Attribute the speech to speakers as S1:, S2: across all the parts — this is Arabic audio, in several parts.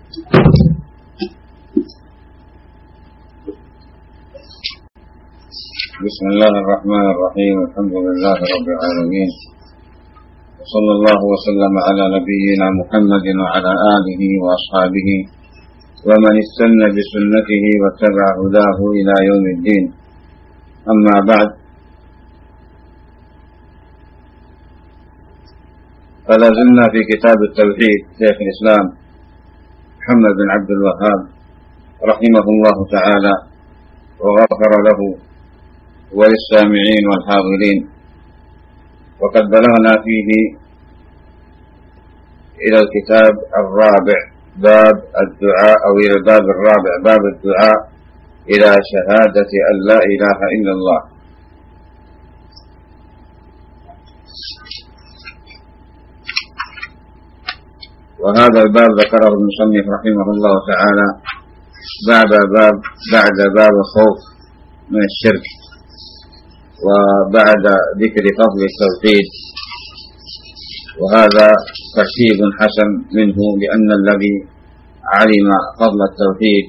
S1: بسم الله الرحمن الرحيم. الحمد لله رب العالمين، وصلى الله وسلم على نبينا محمد وعلى آله وأصحابه ومن استنى بسنته واتبع هداه إلى يوم الدين. أما بعد، فلا زلنا في كتاب التوحيد شيخ الإسلام محمد بن عبد الوهاب رحمه الله تعالى وغفر له وللسامعين والحاضرين. وقد بلغنا فيه إلى الكتاب الرابع، باب الدعاء، أو إلى الباب الرابع، باب الدعاء إلى شهادة أن لا إله إلا الله. وهذا الباب ذكره المصنف رحمه الله تعالى بعد باب الخوف من الشرك، وبعد ذكر فضل التوحيد. وهذا ترتيب حسن منه، لأن الذي علم فضل التوحيد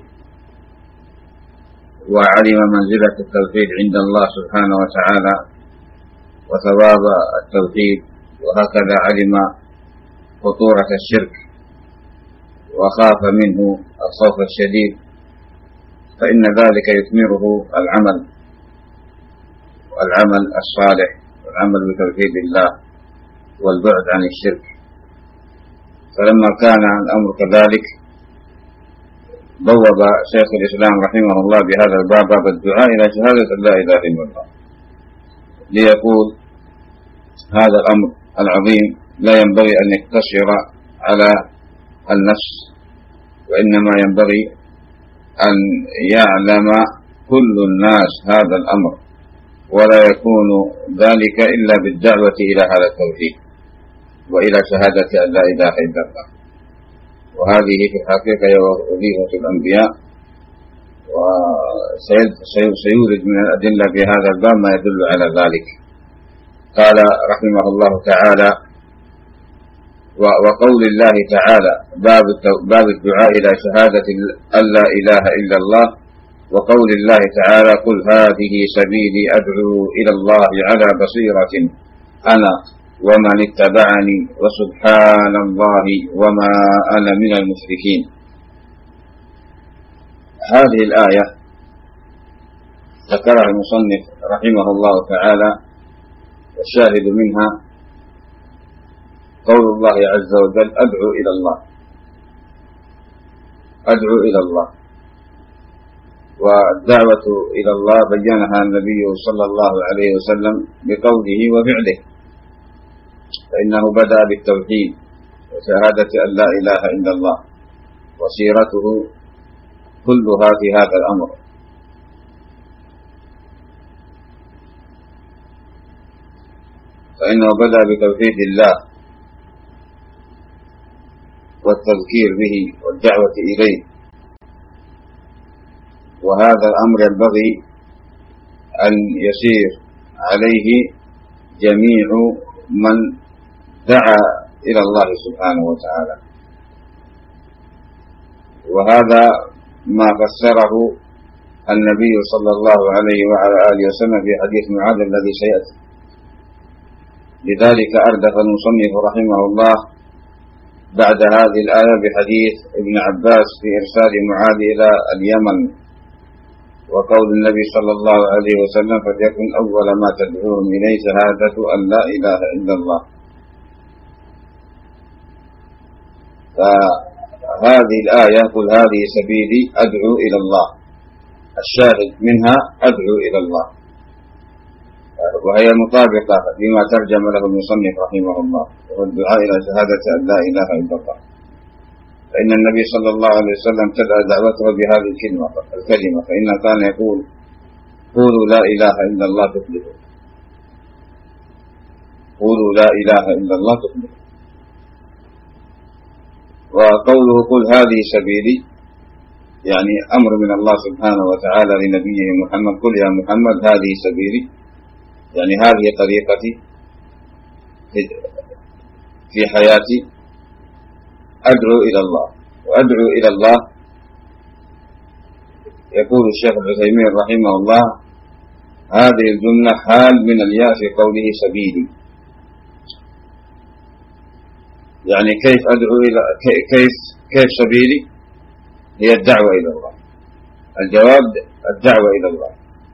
S1: وعلم منزلة التوحيد عند الله سبحانه وتعالى وثواب التوحيد، وهكذا علم خطورة الشرك وخاف منه الخوف الشديد، فإن ذلك يثمره العمل الصالح والعمل بتوحيد الله والبعد عن الشرك. فلما كان الأمر كذلك بوب شيخ الإسلام رحمه الله بهذا الباب، باب الدعاء إلى شهادة لا إله إلا الله، ليقول هذا الأمر العظيم لا ينبغي أن يقتصر على النفس، وإنما ينبغي أن يعلم كل الناس هذا الأمر، ولا يكون ذلك إلا بالدعوة إلى هذا التوحيد وإلى شهادة أن لا إله إلا الله. وهذه في الحقيقة هي وظيفة الأنبياء، وسيورد من الأدلة في هذا الباب ما يدل على ذلك. قال رحمه الله تعالى: وقول الله تعالى باب الدعاء إلى شهادة أن لا إله إلا الله، وقول الله تعالى: قل هذه سبيلي أدعو إلى الله على بصيرة أنا ومن اتبعني وسبحان الله وما أنا من المشركين. هذه الآية ذكرها المصنف رحمه الله تعالى، والشاهد منها قول الله عز وجل: أدعو إلى الله، أدعو إلى الله. والدعوة إلى الله بيّنها النبي صلى الله عليه وسلم بقوله وفعله، فإنه بدأ بالتوحيد وشهادة أن لا إله إلا الله، وسيرته كلها في هذا الأمر. فإنه بدأ بتوحيد الله والتذكير به والدعوة إليه، وهذا الأمر ينبغي أن يسير عليه جميع من دعا إلى الله سبحانه وتعالى. وهذا ما فسره النبي صلى الله عليه وعلى آله وسلم في حديث معاذ الذي سيأتي. لذلك أردف المصنف رحمه الله بعد هذه الآية بحديث ابن عباس في إرسال معاذ إلى اليمن، وقول النبي صلى الله عليه وسلم: فليكن أول ما تدعوهم إليه شهادة أن لا إله إلا الله. فهذه الآية: قل هذه سبيلي أدعو إلى الله، الشاهد منها أدعو إلى الله، وهي مطابقة لما ترجم له المصنف رحمه الله، وهو الدعاء إلى شهادة أن لا إله إلا الله. فإن النبي صلى الله عليه وسلم ابتدأ دعوته بهذه الكلمة، فإنه كان يقول: قولوا لا إله إلا الله تفلحوا، قولوا لا إله إلا الله تفلحوا. وقوله قل هذه سبيلي يعني أمر من الله سبحانه وتعالى لنبيه محمد: قل يا محمد هذه سبيلي، يعني هذه طريقتي في حياتي، أدعو إلى الله. وأدعو إلى الله، يقول الشيخ العثيمين رحمه الله: هذه الجملة حال من الياء في قوله سبيلي، يعني كيف أدعو إلى كيف سبيلي؟ هي الدعوة إلى الله. الجواب الدعوة إلى الله.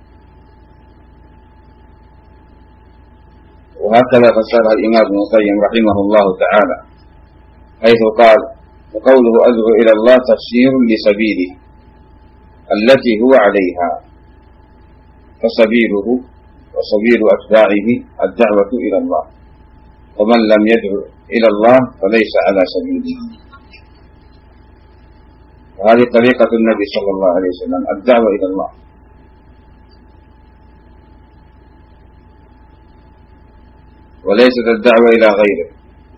S1: وهكذا فسرها الإمام ابن القيم رحمه الله تعالى، حيث قال: وقوله أدعو إلى الله تفسير لسبيله التي هو عليها، فسبيله وسبيل أتباعه الدعوة إلى الله، ومن لم يدعو إلى الله فليس على سبيله. وهذه طريقة النبي صلى الله عليه وسلم، الدعوة إلى الله. وليست الدعوة إلى غيره.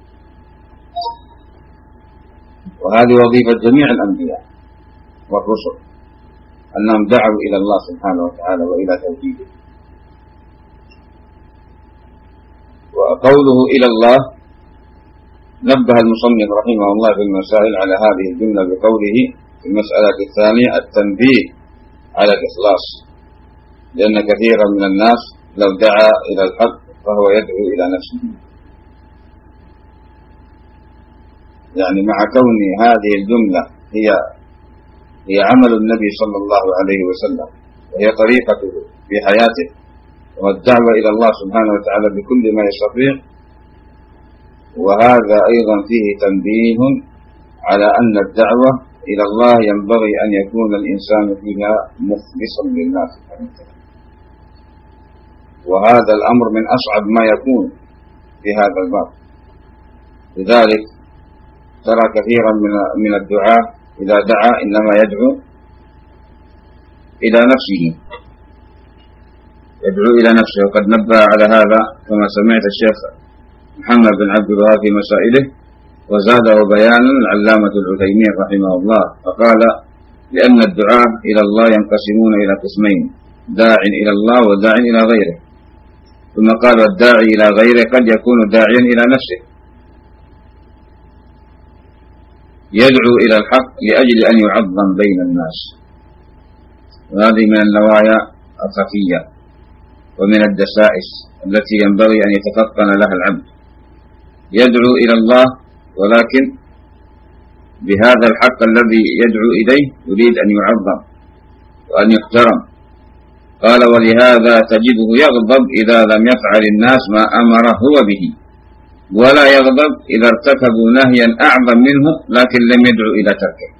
S1: وهذه وظيفة جميع الأنبياء والرسل، أنهم دعوا إلى الله سبحانه وتعالى وإلى توحيده. وقوله إلى الله نبه المصنف رحمه الله في المسائل على هذه الجملة بقوله في المسألة الثانية التنبيه على الإخلاص، لأن كثيرا من الناس لو دعا إلى الحق فهو يدعو إلى نفسه، يعني مع كون هذه الجملة هي عمل النبي صلى الله عليه وسلم، وهي طريقته في حياته، والدعوة إلى الله سبحانه وتعالى بكل ما يستطيع. وهذا أيضا فيه تنبيه على أن الدعوة إلى الله ينبغي أن يكون الإنسان فيها مخلصا لله سبحانه وتعالى، وهذا الأمر من أصعب ما يكون في هذا الباب. لذلك ترى كثيرا من الدعاء إذا دعا إنما يدعو إلى نفسه، يدعو إلى نفسه. وقد نبه على هذا كما سمعت الشيخ محمد بن عبد الوهاب في مسائله، وزاده بيانا العلامة العثيمين رحمه الله، فقال: لأن الدعاء إلى الله ينقسمون إلى قسمين: داع إلى الله وداع إلى غيره. ثم قال: الداعي إلى غيره قد يكون داعيا إلى نفسه، يدعو إلى الحق لأجل أن يعظم بين الناس. وهذه من النوايا الخفية ومن الدسائس التي ينبغي أن يتفطن لها العبد. يدعو إلى الله ولكن بهذا الحق الذي يدعو إليه يريد أن يعظم وأن يحترم. قال: ولهذا تجده يغضب إذا لم يفعل الناس ما أمر هو به، ولا يغضب إذا ارتكبوا نهيا أعظم منه لكن لم يدعو إلى تركه.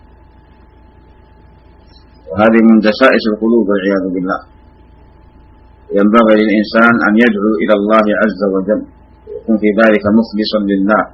S1: وهذه من دسائس القلوب والعياذ بالله. ينبغي للإنسان أن يدعو إلى الله عز وجل، يكون في ذلك مخلصا لله،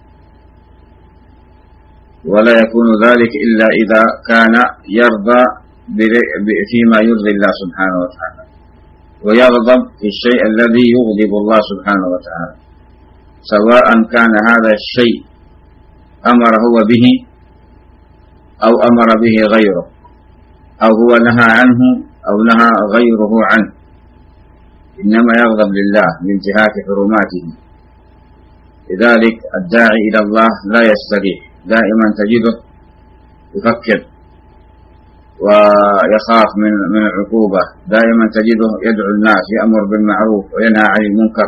S1: ولا يكون ذلك إلا إذا كان يرضى فيما يرضي الله سبحانه وتعالى، ويغضب في الشيء الذي يغضب الله سبحانه وتعالى، سواء كان هذا الشيء أمر هو به أو أمر به غيره، أو هو نهى عنه أو نهى غيره عنه، إنما يغضب لله لانتهاك حرماته. لذلك الداعي إلى الله لا يستريح، دائما تجده يفكر ويخاف من العقوبة، دائما تجده يدعو الناس، يأمر بالمعروف وينهى عن المنكر،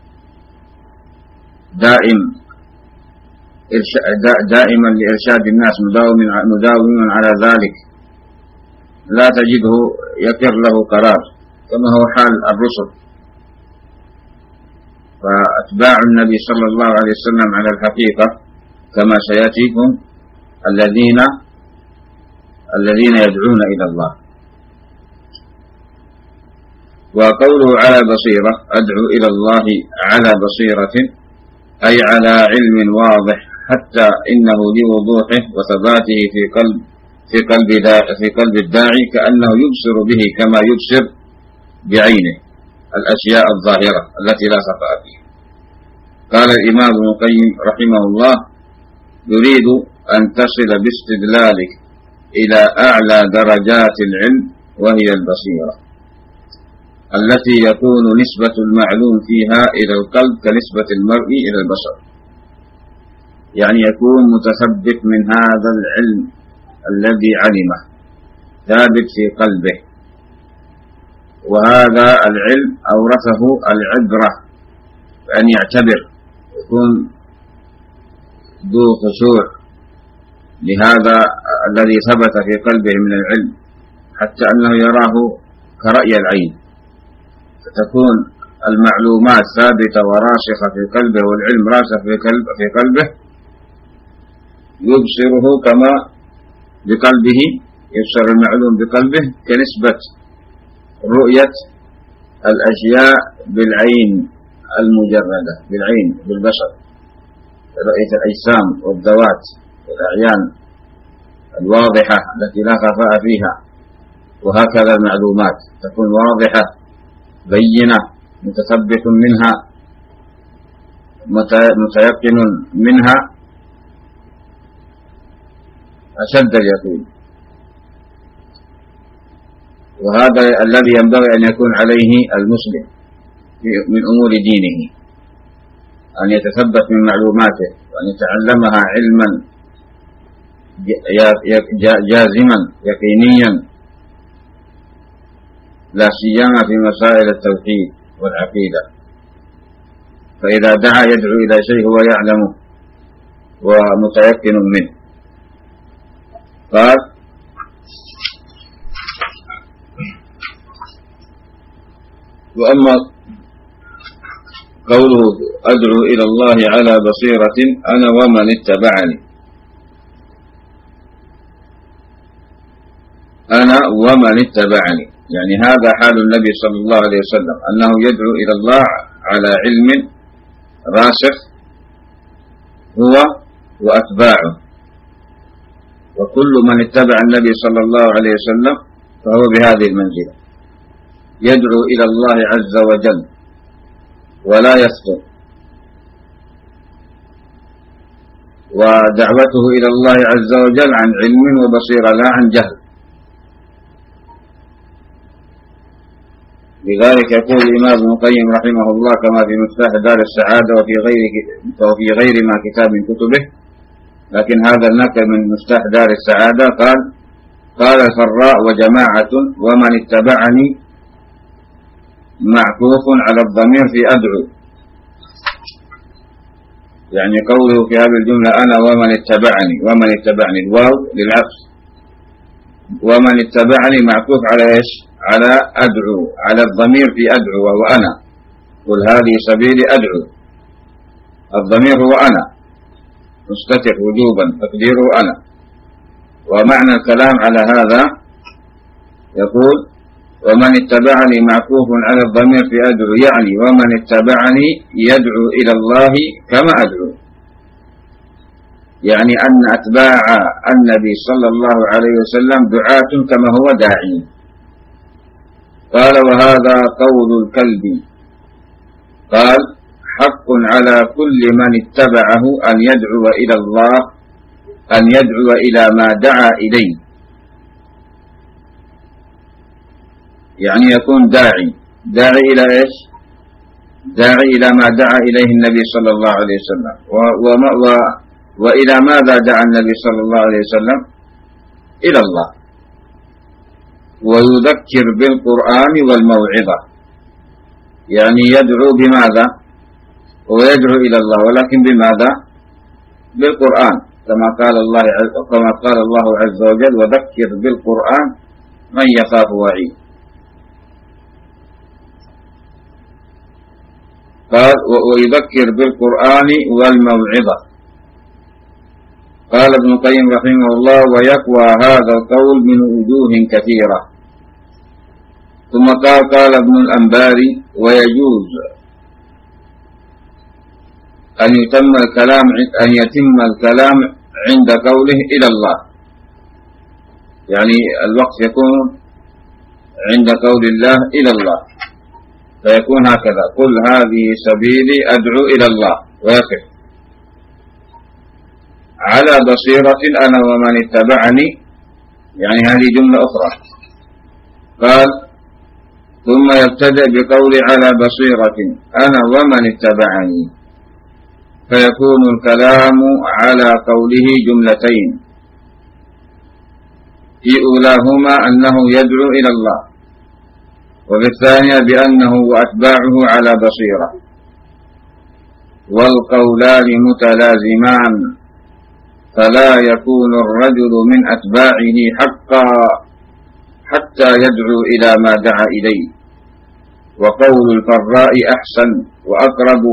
S1: دائما لإرشاد الناس، مداوما على ذلك، لا تجده يقر له قرار، كما هو حال الرسل. فأتباع النبي صلى الله عليه وسلم على الحقيقة كما سيأتيكم الذين يدعون إلى الله. وقوله على بصيرة، أدعو إلى الله على بصيرة، أي على علم واضح، حتى إنه لوضوحه وثباته في قلب الداعي كأنه يبصر به كما يبصر بعينه الأشياء الظاهرة التي لا خفاء فيها. قال الإمام ابن القيم رحمه الله: يريد أن تصل باستدلالك إلى أعلى درجات العلم، وهي البصيرة، التي يكون نسبة المعلوم فيها إلى القلب كنسبة المرء إلى البصر. يعني يكون متثبت من هذا العلم الذي علمه، ثابت في قلبه، وهذا العلم أورثه العبرة بأن يعتبر، يكون ذو خشوع لهذا الذي ثبت في قلبه من العلم، حتى أنه يراه كرأي العين، فتكون المعلومات ثابتة وراسخة في قلبه، والعلم راسخ في قلبه، يبصره كما بقلبه، يبصر المعلوم بقلبه كنسبة رؤية الأشياء بالعين المجردة، بالعين بالبصر، رؤية الأجسام والذوات والأعيان الواضحة التي لا خفاء فيها. وهكذا المعلومات تكون واضحة بينة، متثبت منها، متيقن منها أشد اليقين. وهذا الذي ينبغي أن يكون عليه المسلم من أمور دينه، أن يتثبت من معلوماته وأن يتعلمها علما جازما يقينيا، لا سيما في مسائل التوحيد والعقيدة. فإذا دعا يدعو إلى شيء هو يعلمه ومتيقن منه. قال: وأما قوله أدعو إلى الله على بصيرة أنا ومن اتبعني، أنا ومن اتبعني، يعني هذا حال النبي صلى الله عليه وسلم، أنه يدعو إلى الله على علم راسخ هو وأتباعه، وكل من اتبع النبي صلى الله عليه وسلم فهو بهذه المنزلة، يدعو إلى الله عز وجل ولا يسقط، ودعوته إلى الله عز وجل عن علم وبصيرة لا عن جهل. لذلك يقول الإمام ابن القيم رحمه الله كما في مفتاح دار السعادة وفي غير ما كتاب من كتبه، لكن هذا النقل من مفتاح دار السعادة، قال الفراء وجماعة ومن اتبعني معطوف على الضمير في أدعو، يعني قوله في هذه الجملة أنا ومن اتبعني الواو للعطف، ومن اتبعني معطوف على إيش؟ على أدعو، على الضمير في أدعو وهو أنا، قل هذه سبيلي أدعو، الضمير هو أنا مستتر وجوبا تقديره أنا. ومعنى الكلام على هذا يقول ومن اتبعني معطوف على الضمير في أدعو، يعني ومن اتبعني يدعو إلى الله كما أدعو، يعني أن أتباع النبي صلى الله عليه وسلم دعاة كما هو داعي. قال وهذا قول الكلب، قال حق على كل من اتبعه أن يدعو إلى الله، أن يدعو إلى ما دعا إليه، يعني يكون داعي إلى إيش؟ داعي إلى ما دعا إليه النبي صلى الله عليه وسلم. وإلى ماذا دعا النبي صلى الله عليه وسلم؟ إلى الله، ويذكر بالقرآن والموعظة، يعني يدعو بماذا؟ ويدعو إلى الله، ولكن بماذا؟ بالقرآن، كما قال الله عز وجل وذكر بالقرآن من يخاف وعيد. قال ويذكر بالقرآن والموعظة. قال ابن القيم رحمه الله ويقوى هذا القول من وجوه كثيرة. ثم قال ابن الأنباري ويجوز أن يتم الكلام عند قوله إلى الله، يعني الوقت يكون عند قول الله إلى الله، فيكون هكذا قل هذه سبيلي أدعو إلى الله، ويقف على بصيرة أنا ومن اتبعني، يعني هذه جملة أخرى. قال ثم يبتدأ بقول على بصيرة أنا ومن اتبعني، فيكون الكلام على قوله جملتين، في أولاهما أنه يدعو إلى الله، وفي الثانية بأنه وأتباعه على بصيرة، والقولان متلازمان، فلا يكون الرجل من أتباعه حقا حتى يدعو إلى ما دعا إليه. وقول الفراء أحسن وأقرب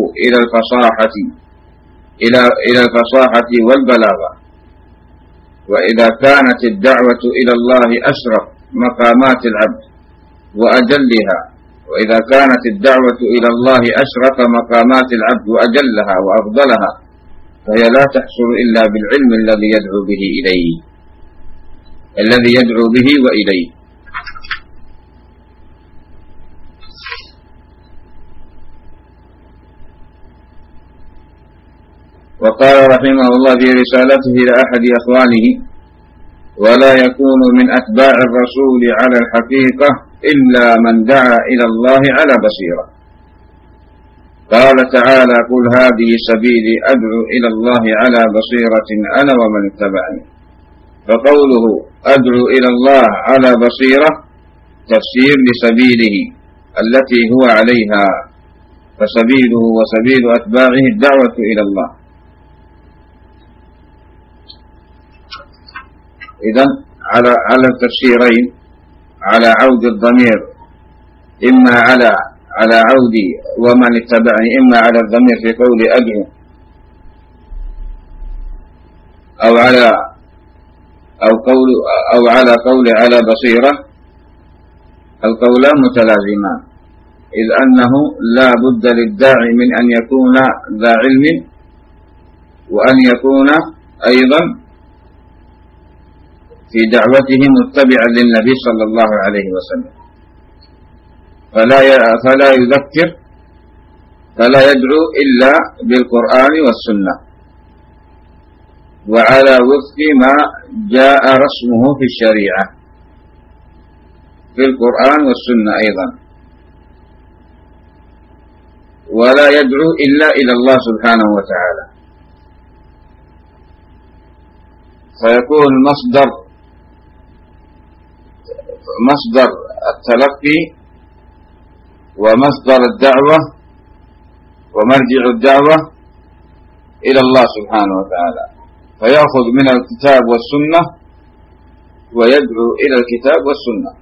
S1: إلى الفصاحة والبلاغة. وإذا كانت الدعوة إلى الله أشرف مقامات العبد وأجلها، وإذا كانت الدعوة إلى الله أشرف مقامات العبد وأجلها وأفضلها، فهي لا تحصل إلا بالعلم الذي يدعو به وإليه. وقال رحمه الله في رسالته لأحد أخوانه: ولا يكون من أتباع الرسول على الحقيقة إلا من دعا إلى الله على بصيرة. قال تعالى: قل هذه سبيلي أدعو إلى الله على بصيرة أنا ومن اتبعني. فقوله أدعو إلى الله على بصيرة تفسير لسبيله التي هو عليها، فسبيله وسبيل أتباعه الدعوة إلى الله. إذن على التفسيرين، على عود الضمير إما على عود ومن اتبعني، إما على الضمير في قول أدعو، أو على قول على بصيرة، القولان متلازمان، إذ أنه لا بد للداعي من أن يكون ذا علم، وأن يكون أيضا في دعوته متبعا للنبي صلى الله عليه وسلم، فلا يدعو إلا بالقرآن والسنة، وعلى وفق ما جاء رسمه في الشريعة في القرآن والسنة أيضا، ولا يدعو إلا إلى الله سبحانه وتعالى. فيكون مصدر التلقي ومصدر الدعوة ومرجع الدعوة إلى الله سبحانه وتعالى، فيأخذ من الكتاب والسنة ويدعو إلى الكتاب والسنة.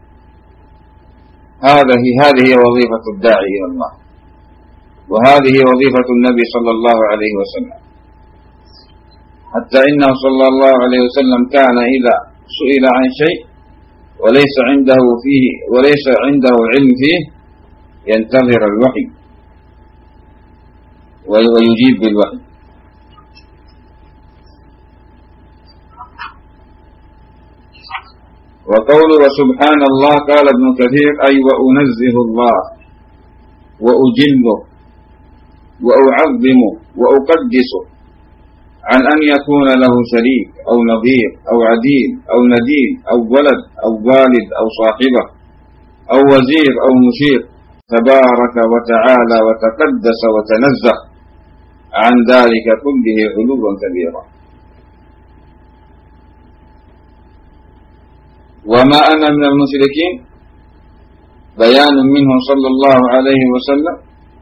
S1: هذه هي وظيفة الداعي إلى الله، وهذه وظيفة النبي صلى الله عليه وسلم، حتى إنه صلى الله عليه وسلم كان إذا سئل عن شيء وليس عنده علم فيه ينتظر الوحي ويجيب بالوحي. وقوله سبحان الله، قال ابن كثير: أي وأنزه الله وأجله وأعظمه وأقدسه عن أن يكون له شريك أو نظير أو عديل أو نديل أو ولد أو والد أو صاحبة أو وزير أو مشير، تبارك وتعالى وتقدس وتنزه عن ذلك كله علوا كبيرا. وما أنا من المشركين بيان منه صلى الله عليه وسلم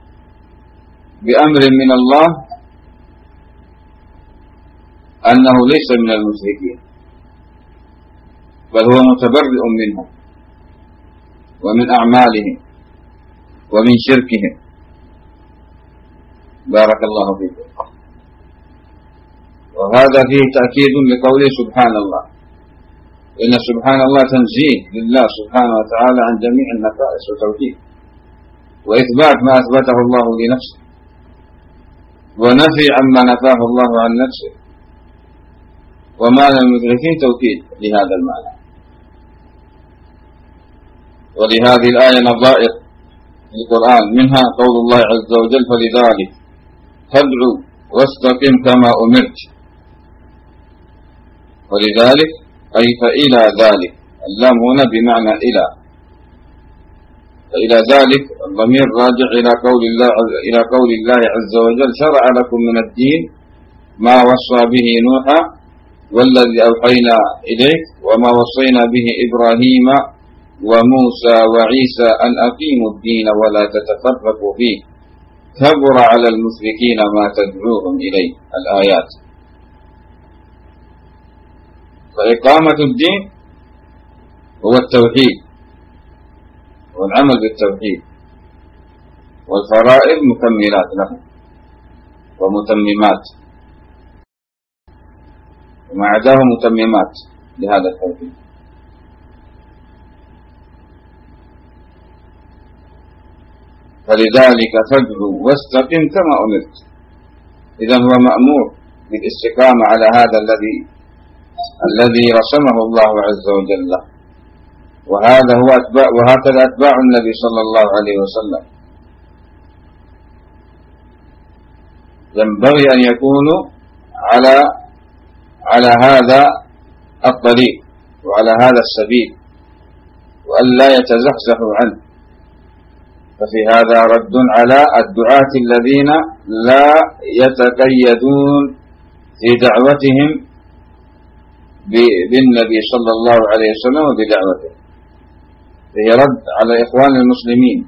S1: بأمر من الله أنه ليس من المشركين، بل هو متبرئ منهم ومن أعمالهم ومن شركهم. بارك الله فيكم. وهذا فيه تأكيد لقوله سبحان الله، إن سبحان الله تنزيه لله سبحانه وتعالى عن جميع النقائص والتوحيد، وإثبات ما أثبته الله لنفسه، ونفي عما نفاه الله عن نفسه. وما للمشركين توكيد لهذا المعنى. ولهذه الآية نظائر في القرآن، منها قول الله عز وجل: فلذلك فادعوا واستقم كما أمرت. ولذلك أي فإلى ذلك، اللام هنا بمعنى إلى، فإلى ذلك الضمير راجع إلى قول الله عز وجل: شرع لكم من الدين ما وصى به نوحا والذي أوحينا إليك وما وصينا به إبراهيم وموسى وعيسى أن أقيموا الدين ولا تتفرقوا فيه كبر على المشركين ما تدعوهم إليه. الآيات. فإقامة الدين هو التوحيد والعمل بالتوحيد، والفرائض مكملات له ومتممات، وما عداه متممات لهذا التوحيد. فلذلك فادعوا واستقم كما أمرت. إذن هو مأمور بالاستقامة على هذا الذي رسمه الله عز وجل، وهكذا أتباع النبي صلى الله عليه وسلم ينبغي أن يكونوا على هذا الطريق وعلى هذا السبيل، وأن لا يتزحزحوا عنه. ففي هذا رد على الدعاة الذين لا يتقيدون في دعوتهم بالنبي صلى الله عليه وسلم وبدعوته. فيه رد على إخوان المسلمين،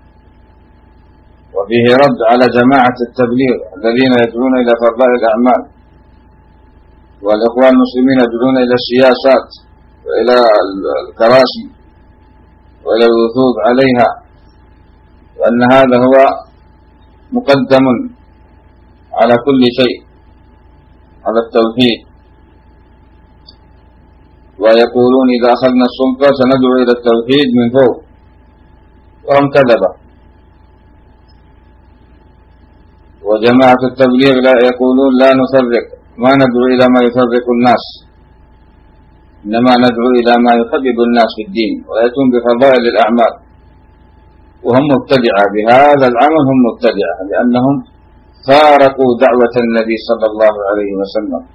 S1: وفيه رد على جماعة التبليغ الذين يدعون إلى فضائل الأعمال، والإخوان المسلمين يدعون إلى السياسات وإلى الكراسي وإلى الوثوق عليها، وأن هذا هو مقدم على كل شيء، على التوحيد. ويقولون إذا أخذنا السلطة سندعو إلى التوحيد من فوق، وهم كذبة. وجماعة التبليغ لا يقولون لا نفرق، ما ندعو إلى ما يفرق الناس، إنما ندعو إلى ما يحبب الناس في الدين، ويأتون بفضائل الأعمال. وهم مبتدعة بهذا العمل، هم مبتدعة لأنهم فارقوا دعوة النبي صلى الله عليه وسلم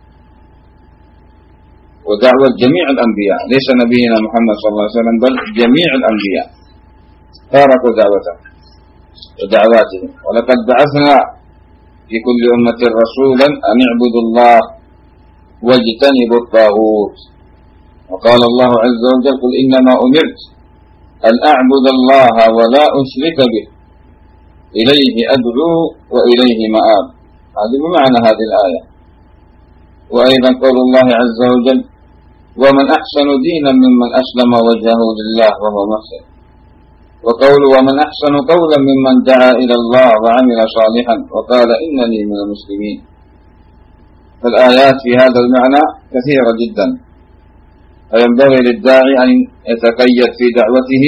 S1: ودعوة جميع الأنبياء، ليس نبينا محمد صلى الله عليه وسلم بل جميع الأنبياء فارقوا ودعواتهم. ولقد بعثنا في كل أمة رسولا أن اعبدوا الله واجتنبوا الطاغوت. وقال الله عز وجل: قل إنما أمرت أن أعبد الله ولا أشرك به إليه أدعو وإليه مآب. هذه بمعنى هذه الآية. وأيضا قول الله عز وجل: ومن أحسن دينا ممن أسلم وجهه لله وهو محسن. وقول: ومن أحسن قولا ممن دعا إلى الله وعمل صالحا وقال إنني من المسلمين. فالآيات في هذا المعنى كثيرة جدا، فينبغي للداعي أن يتقيد في دعوته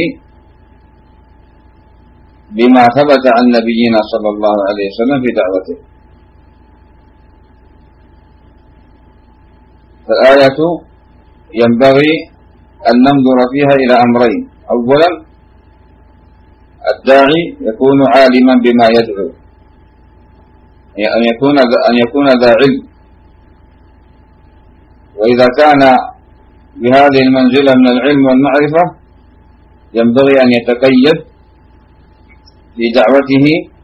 S1: بما ثبت عن نبينا صلى الله عليه وسلم في دعوته. فالآية ينبغي أن ننظر فيها إلى أمرين: أولا الداعي يكون عالما بما يدعو، أن يكون ذا علم. وإذا كان بهذه المنزلة من العلم والمعرفة ينبغي أن يتقيد في دعوته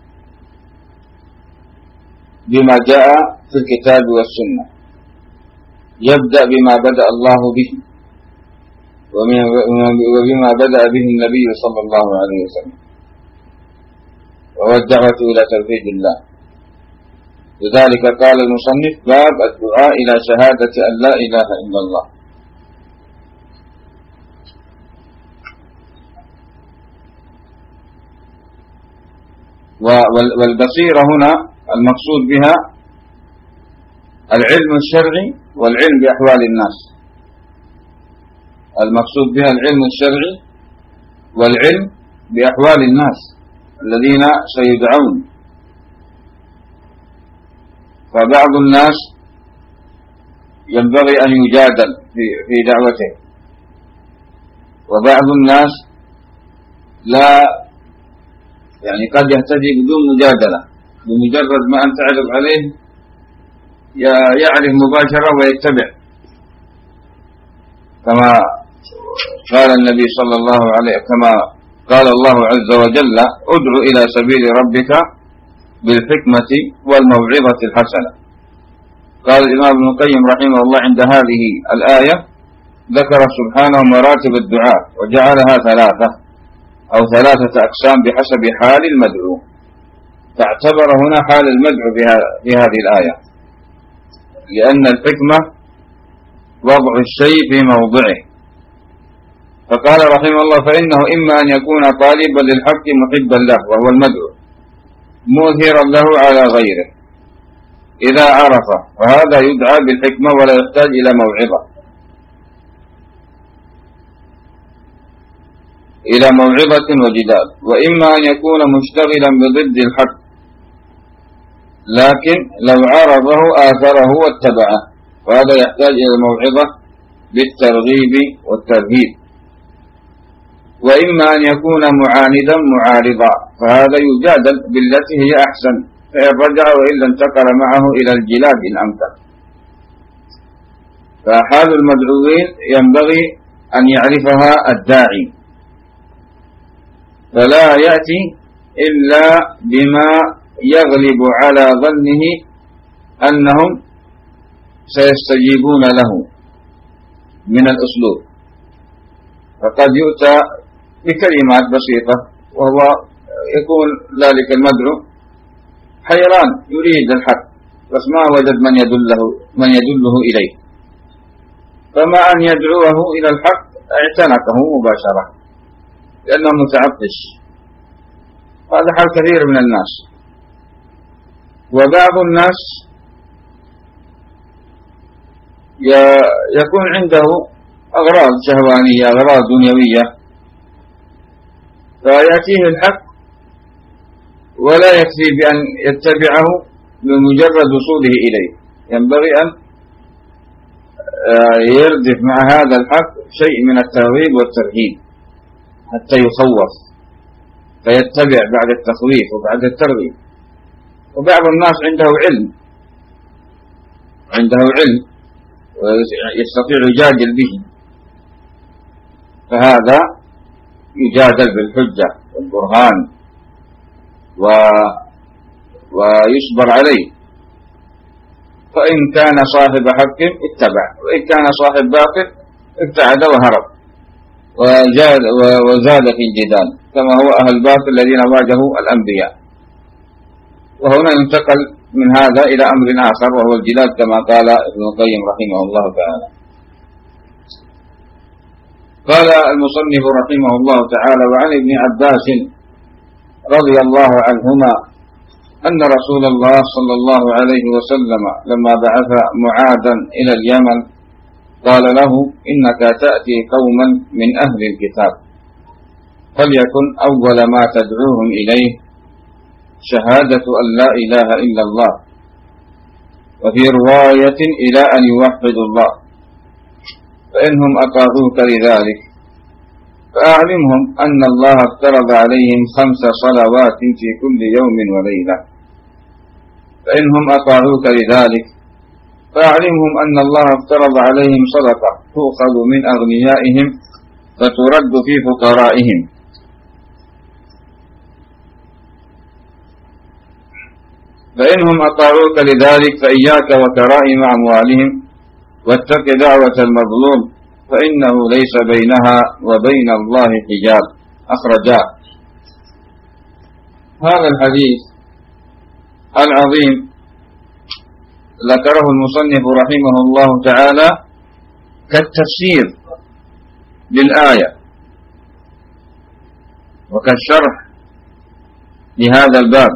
S1: بما جاء في الكتاب والسنة، يبدأ بما بدأ الله به وبما بدأ به النبي صلى الله عليه وسلم، وهو الدعوة إلى توحيد الله. لذلك قال المصنف: باب الدعاء إلى شهادة أن لا إله إلا الله. والبصيرة هنا المقصود بها العلم الشرعي والعلم بأحوال الناس. المقصود بها العلم الشرعي والعلم بأحوال الناس الذين سيدعون. فبعض الناس ينبغي أن يجادل في دعوته، وبعض الناس لا، يعني قد يهتدي بدون مجادلة، بمجرد ما أن تعرض عليه يعرف مباشرة ويتبع، كما قال النبي صلى الله عليه، كما قال الله عز وجل: ادع إلى سبيل ربك بالحكمة والموعظة الحسنة. قال الإمام ابن القيم رحمه الله عند هذه الآية: ذكر سبحانه مراتب الدعاء وجعلها ثلاثة أقسام بحسب حال المدعو، فاعتبر هنا حال المدعو في هذه الآية، لأن الحكمة وضع الشيء في موضعه. فقال رحمه الله: فإنه إما أن يكون طالبا للحق محبا له وهو المدعو، مظهرا له على غيره إذا عرفه، وهذا يدعى بالحكمة ولا يحتاج إلى موعظة وجدال. وإما أن يكون مشتغلا بضد الحق، لكن لو عرضه آثره واتبعه، وهذا يحتاج إلى الموعظة بالترغيب والترهيب. وإما أن يكون معاندا معارضا، فهذا يجادل بالتي هي أحسن، فإن رجع وإلا انتقل معه إلى الجلاد إن أمكن. فحال المدعوين ينبغي أن يعرفها الداعي، فلا يأتي إلا بما يغلب على ظنه أنهم سيستجيبون له من الأسلوب، فقد يؤتى بكلمات بسيطة وهو يكون ذلك المدعو حيران يريد الحق بس ما وجد من يدله إليه، فما أن يدعوه إلى الحق اعتنقه مباشرة لأنه متعطش. هذا حال كثير من الناس. وبعض الناس يكون عنده أغراض شهوانية، أغراض دنيوية، فيأتيه الحق ولا يكفي بأن يتبعه بمجرد وصوله إليه، ينبغي أن يردف مع هذا الحق شيء من الترغيب والترهيب حتى يخوف فيتبع بعد التخويف وبعد الترغيب. وبعض الناس عنده علم ويستطيع يجادل به، فهذا يجادل بالحجة والبرهان ويصبر عليه، فإن كان صاحب حق اتبع، وإن كان صاحب باطل ابتعد وهرب وزاد في الجدال، كما هو أهل الباطل الذين واجهوا الأنبياء. وهنا ينتقل من هذا إلى أمر آخر وهو الجدال، كما قال ابن القيم رحمه الله تعالى. قال المصنف رحمه الله تعالى: وعن ابن عباس رضي الله عنهما أن رسول الله صلى الله عليه وسلم لما بعث معاذا إلى اليمن قال له: إنك تأتي قوما من أهل الكتاب، فليكن أول ما تدعوهم إليه شهادة أن لا إله إلا الله، وفي رواية إلى أن يوحدوا الله، فإنهم أطاعوك لذلك فأعلمهم أن الله افترض عليهم 5 صلوات في كل يوم وليلة، فإنهم أطاعوك لذلك فأعلمهم أن الله افترض عليهم صدقة تؤخذ من أغنيائهم فترد في فقرائهم، فإنهم أطاعوك لذلك فإياك وكرائم أموالهم واتق دعوة المظلوم فإنه ليس بينها وبين الله حجاب. أخرجاه. هذا الحديث العظيم ذكره المصنف رحمه الله تعالى كالتفسير للآية وكالشرح لهذا الباب.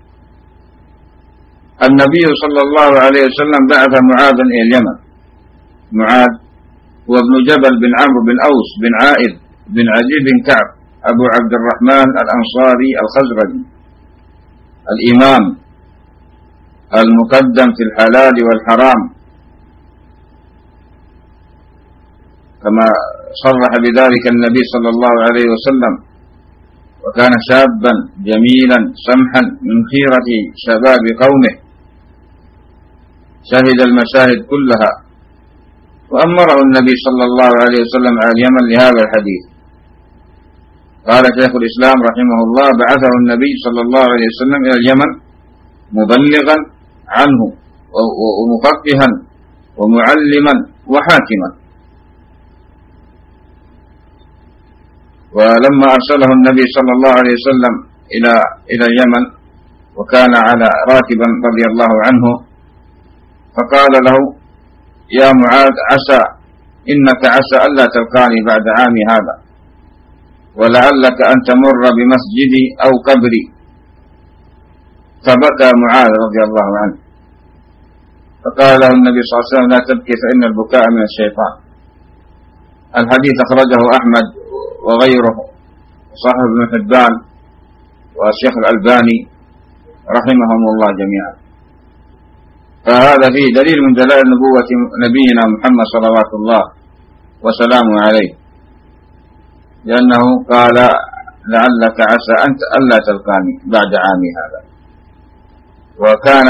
S1: النبي صلى الله عليه وسلم بعث معاذا إلى اليمن. معاذ هو ابن جبل بن عمرو بن أوس بن عائذ بن عدي بن كعب أبو عبد الرحمن الأنصاري الخزرجي، الإمام المقدم في الحلال والحرام، كما صرح بذلك النبي صلى الله عليه وسلم، وكان شابا جميلا سمحا من خيرة شباب قومه، شهد المشاهد كلها، وأمره النبي صلى الله عليه وسلم على اليمن لهذا الحديث. قال شيخ الإسلام رحمه الله: بعثه النبي صلى الله عليه وسلم إلى اليمن مبلغا عنه ومفقها ومعلما وحاكما. ولما أرسله النبي صلى الله عليه وسلم إلى اليمن وكان على راكبا رضي الله عنه، فقال له: يا معاذ، إنك عسى ألا تلقاني بعد عامي هذا، ولعلك أن تمر بمسجدي أو قبري. فبكى معاذ رضي الله عنه، فقال له النبي صلى الله عليه وسلم: لا تبكي فإن البكاء من الشيطان. الحديث أخرجه أحمد وغيره، صاحب ابن حبان والشيخ الألباني رحمهم الله جميعا. فهذا فيه دليل من دلائل نبوة نبينا محمد صلوات الله وسلامه عليه، لأنه قال: لعلك عسى أنت ألا تلقاني بعد عامي هذا. وكان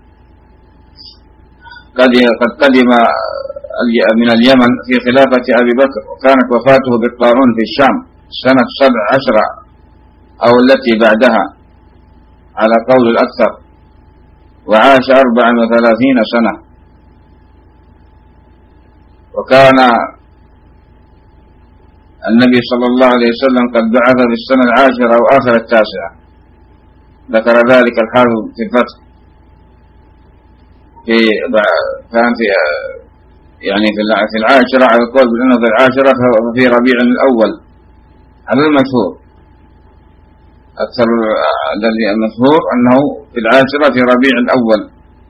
S1: قد قدم من اليمن في خلافة أبي بكر، وكانت وفاته بالطاعون في الشام سنة 17 أو التي بعدها على قول الأكثر، وعاش 34 سنة. وكان النبي صلى الله عليه وسلم قد بعث في السنة 10 أو آخر 9، ذكر ذلك الحافظ في الفتح. كان في 10 على القول بأنه في 10 ففي ربيع الأول على المشهور. أكثر الذي المشهور أنه في 10 في ربيع الأول.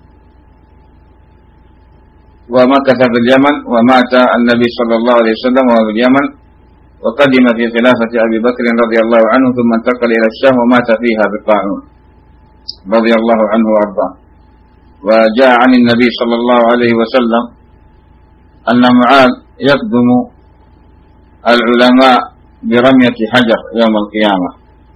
S1: ومكث في اليمن، ومات النبي صلى الله عليه وسلم وهو في اليمن، وقدم في خلافة أبي بكر رضي الله عنه، ثم انتقل إلى الشام ومات فيها بالطاعون رضي الله عنه وأرضاه. وجاء عن النبي صلى الله عليه وسلم أن معاذ يقدم العلماء برمية حجر يوم القيامة.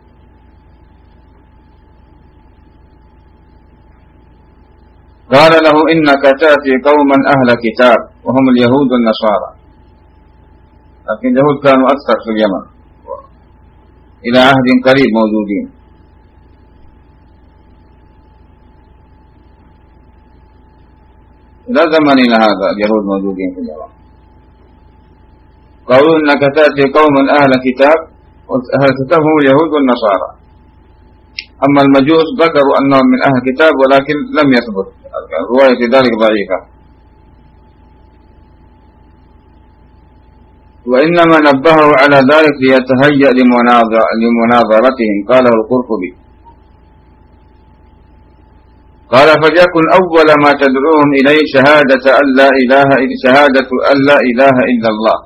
S1: قال له: إنك تأتي قوما أهل كتاب وهم اليهود والنصارى. لكن اليهود كانوا أكثر في اليمن إلى عهد قريب موجودين. إلى زمننا هذا اليهود موجودين في اليمن. قالوا: إنك تأتي قوما أهل كتاب، وأهل الكتاب هم اليهود والنصارى. أما المجوس ذكروا أنهم من أهل الكتاب، ولكن لم يثبت رواية ذلك ضعيفة. وإنما نبهه على ذلك ليتهيأ لمناظرتهم. قاله القرطبي. قال: فليكن أول ما تدعوهم إليه شهادة أن لا إله إلا الله.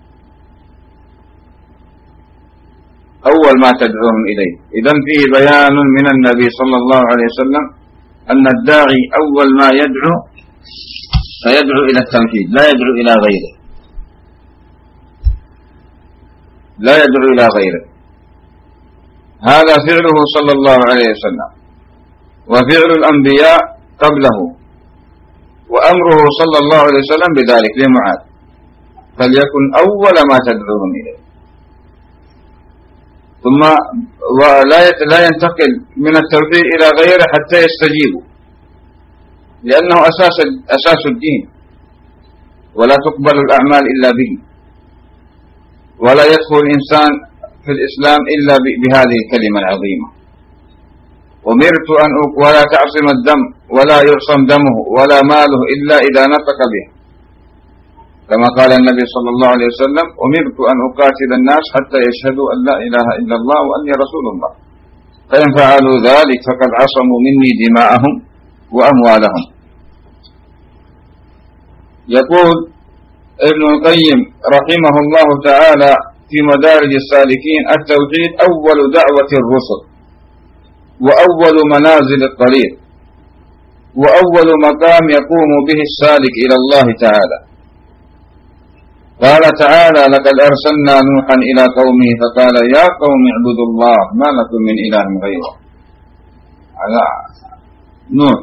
S1: أول ما تدعوهم إليه، إذن فيه بيان من النبي صلى الله عليه وسلم أن الداعي أول ما يدعو فيدعو إلى التوحيد، لا يدعو إلى غيره، لا يدعو إلى غيره. هذا فعله صلى الله عليه وسلم، وفعل الأنبياء قبله، وأمره صلى الله عليه وسلم بذلك لمعاذ: فليكن أول ما تدعوهم إليه. ثم لا ينتقل من التوحيد إلى غيره حتى يستجيبوا، لأنه أساس الدين، ولا تقبل الأعمال إلا به، ولا يدخل الإنسان في الإسلام إلا بهذه الكلمة العظيمة: أمرت أن ولا تعصم الدم ولا يعصم دمه ولا ماله إلا إذا نطق به، كما قال النبي صلى الله عليه وسلم: أمرت أن أقاتل الناس حتى يشهدوا أن لا إله إلا الله وأني رسول الله، فإن فعلوا ذلك فقد عصموا مني دماءهم وأموالهم. يقول ابن القيم رحمه الله تعالى في مدارج السالكين: التوحيد أول دعوة الرسل، وأول منازل الطريق، وأول مقام يقوم به السالك إلى الله تعالى. قال تعالى: لقد أرسلنا نوحا إلى قومه فقال يا قوم اعبدوا الله ما لكم من إله غيره، على نوح.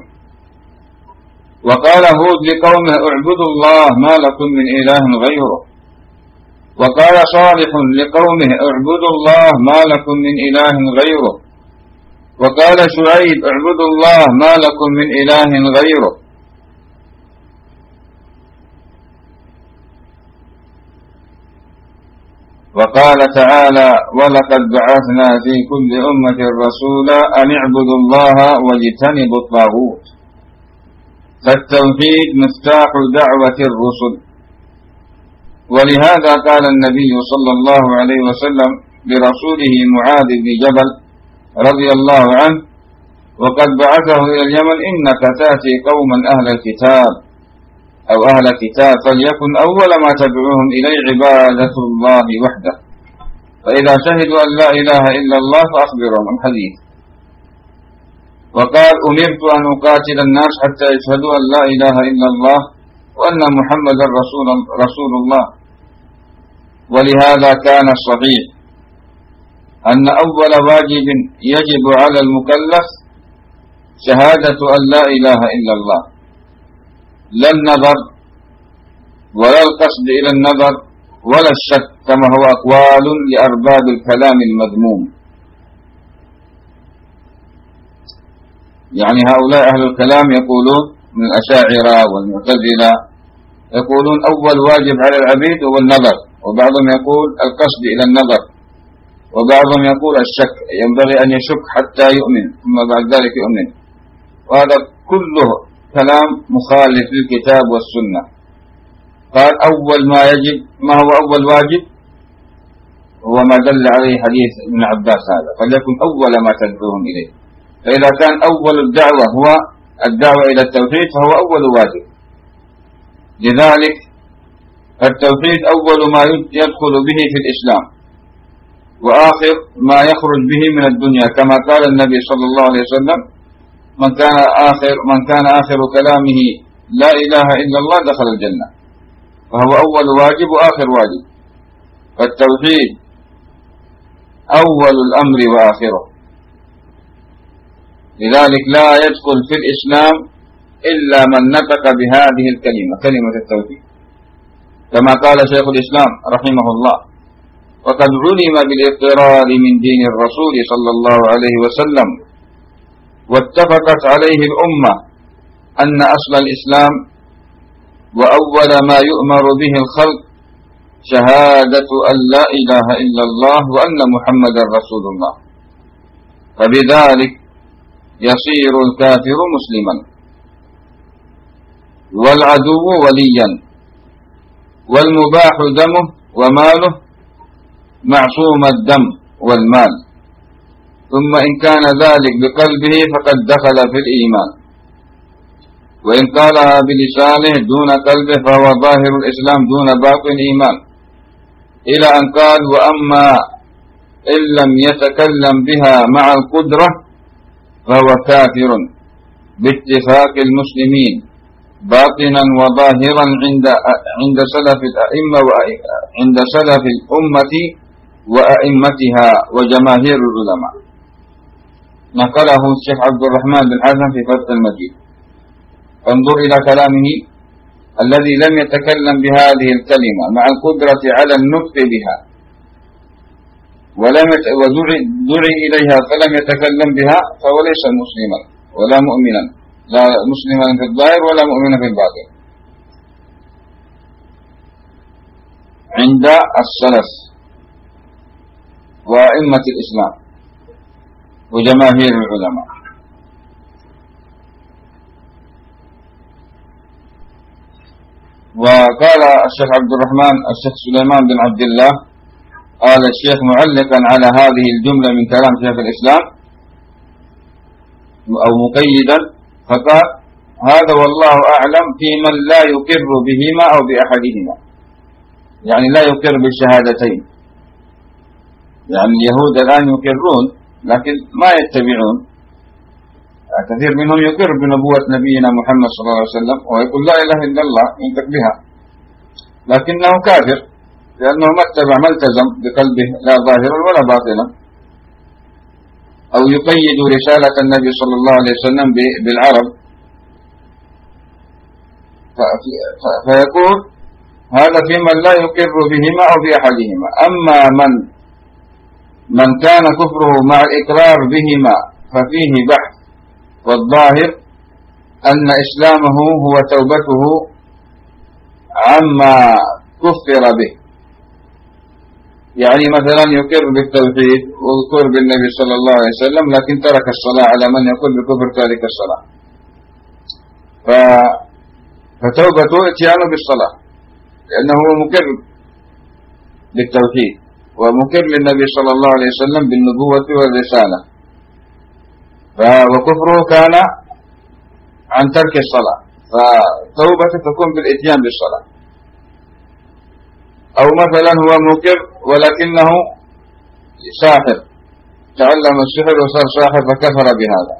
S1: وقال هود لقومه اعبدوا الله ما لكم من إله غيره. وقال صالح لقومه اعبدوا الله ما لكم من إله غيره. وقال شعيب اعبدوا الله ما لكم من إله غيره. وقال تعالى ولقد بعثنا في كل أمة رسولا أن اعبدوا الله واجتنبوا الطاغوت. فالتوحيد مفتاح دعوة الرسل. ولهذا قال النبي صلى الله عليه وسلم لرسوله معاذ بن جبل رضي الله عنه وقد بعثه إلى اليمن إنك تأتي قوما أهل الكتاب أو أهل كتاب فليكن أول ما تدعوهم إليه عبادة الله وحده، فإذا شهدوا أن لا إله إلا الله فأخبرهم الحديث. وقال أمرت أن أقاتل الناس حتى يشهدوا أن لا إله إلا الله وأن محمدا رسول الله. ولهذا كان الصحيح أن أول واجب يجب على المكلف شهادة أن لا إله إلا الله، لا النظر ولا القصد إلى النظر ولا الشك كما هو أقوال لأرباب الكلام المذموم. يعني هؤلاء أهل الكلام يقولون من الأشاعرة والمعتزلة يقولون أول واجب على العبيد هو النظر، وبعضهم يقول القصد إلى النظر، وبعضهم يقول الشك ينبغي أن يشك حتى يؤمن ثم بعد ذلك يؤمن. وهذا كله كلام مخالف للكتاب والسنة. قال أول ما يجب، ما هو أول واجب؟ هو ما دل عليه حديث ابن عباس هذا، فليكن أول ما تدعوهم إليه. فإذا كان أول الدعوة هو الدعوة إلى التوحيد فهو أول واجب. لذلك التوحيد أول ما يدخل به في الإسلام وآخر ما يخرج به من الدنيا، كما قال النبي صلى الله عليه وسلم من كان آخر كلامه لا إله إلا الله دخل الجنة. فهو أول واجب وآخر واجب. فالتوحيد أول الأمر وآخره. لذلك لا يدخل في الإسلام إلا من نطق بهذه الكلمة، كلمة التوحيد، كما قال شيخ الإسلام رحمه الله وقد علم بالاضطرار من دين الرسول صلى الله عليه وسلم واتفقت عليه الأمة أن أصل الإسلام وأول ما يؤمر به الخلق شهادة أن لا إله إلا الله وأن محمدا رسول الله. فبذلك يصير الكافر مسلما والعدو وليا والمباح دمه وماله معصوم الدم والمال. ثم إن كان ذلك بقلبه فقد دخل في الإيمان، وإن قالها بلسانه دون قلبه فهو ظاهر الإسلام دون باطن الإيمان، إلى أن قال وأما إن لم يتكلم بها مع القدرة فهو كافر باتفاق المسلمين باطنا وظاهرا عند سلف الأئمة وعند سلف الأمة وأئمتها وجماهير العلماء. نقله الشيخ عبد الرحمن بن حسن في فتح المجيد. انظر إلى كلامه الذي لم يتكلم بهذه الكلمة مع القدرة على النطق بها ودعي إليها فلم يتكلم بها فهو ليس مسلما ولا مؤمنا، لا مسلما في الظاهر ولا مؤمنا في الباطن عند السلف وأئمة الإسلام وجماهير العلماء. وقال الشيخ عبد الرحمن الشيخ سليمان بن عبد الله قال الشيخ معلقا على هذه الجملة من كلام شيخ الإسلام أو مقيدا فقال هذا والله أعلم في من لا يقر بهما أو بأحدهما، يعني لا يقر بالشهادتين. يعني اليهود الآن يقرون لكن ما يتبعون، كثير منهم يقر بنبوة نبينا محمد صلى الله عليه وسلم ويقول لا إله إلا الله ينطق بها، لكنه كافر لأنه ما اتبع ما التزم بقلبه لا ظاهرا ولا باطنا، أو يقيد رسالة النبي صلى الله عليه وسلم بالعرب فيقول هذا في من لا يقر بهما أو بأحدهما. أما من كان كفره مع الإقرار بهما ففيه بحث، والظاهر أن إسلامه هو توبته عما كفر به. يعني مثلا يقر بالتوحيد ويقر بالنبي صلى الله عليه وسلم لكن ترك الصلاة، على من يقول بكفر تارك الصلاة، فتوبته اتيانه بالصلاة، لأنه هو مقر بالتوحيد ومقر للنبي صلى الله عليه وسلم بالنبوة والرسالة، وكفره كان عن ترك الصلاة، فتوبته تكون بالاتيان بالصلاة. أو مثلا هو مقر ولكنه ساحر، تعلم السحر وصار ساحر فكفر بهذا،